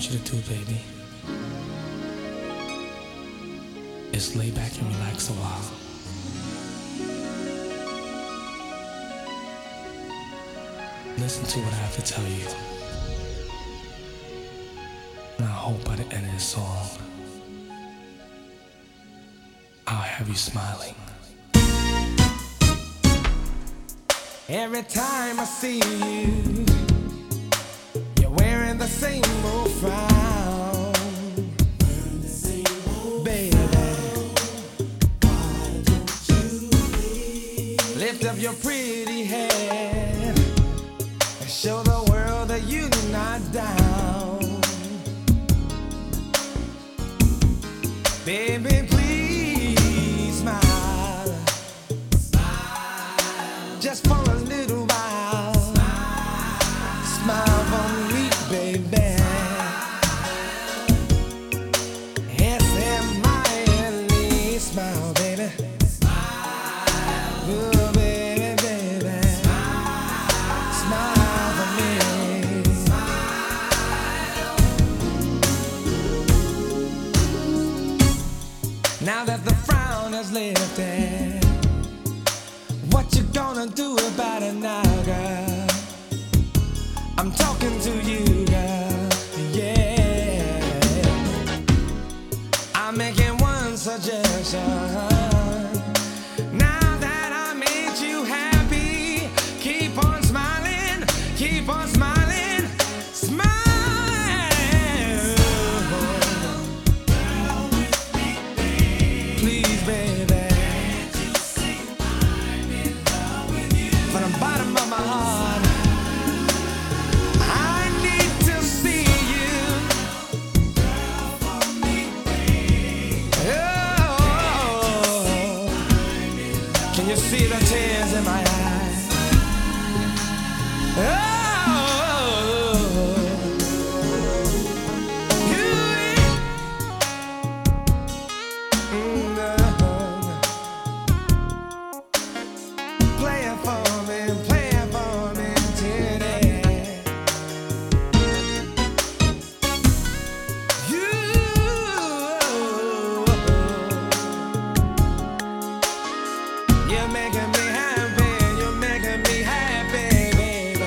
want you to do, baby, is lay back and relax a while. Listen to what I have to tell you. And I hope by the end of this song, I'll have you smiling. Every time I see you, you're wearing the same old frown. Baby, why don't you lift up your pretty head and show the world that you're not down. Baby, please smile. Smile. Just for a little while. Smile. Smile for me, baby. S-M-I-L-E. Smile, baby. Smile. Ooh, baby, baby. Smile. Smile for me. Now that the frown has lifted, what you gonna do about it now, girl? I'm talking to you, girl, yeah. I'm making one suggestion. Now that I made you happy, keep on smiling, keep on smiling, smile. Please, baby. From the bottom of my heart, I need to see you. Oh, can you see the tears in my eyes? Oh, play it for me today. You're making me happy, you're making me happy, baby.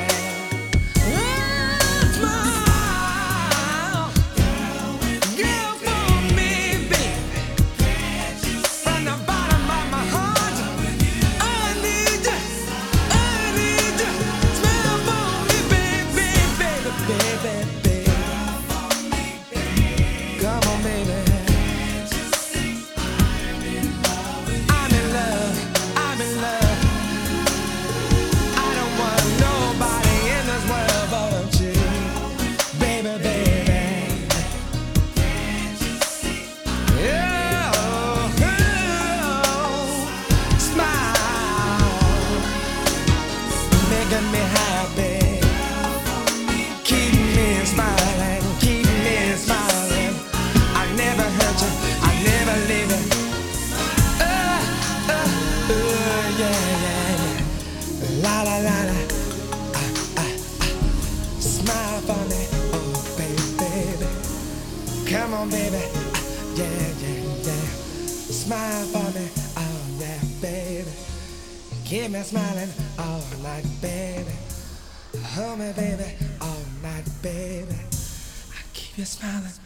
Smile, girl, for me, baby. From the bottom of my heart, I need you, smile for me, baby, baby, baby. Come on, baby. I'm in love, I'm in love. I don't want nobody in this world but you, baby, baby. Yeah, oh, smile, making me happy. Keep me smiling, keep me smiling. I never hurt you, I never leave you. Yeah, yeah, yeah. La la la la. Smile for me, oh baby, baby. Come on, baby. Yeah, yeah, yeah. Smile for me, oh yeah, baby. Keep me smiling all night, baby. Hold me, baby, all night, baby. I keep you smiling.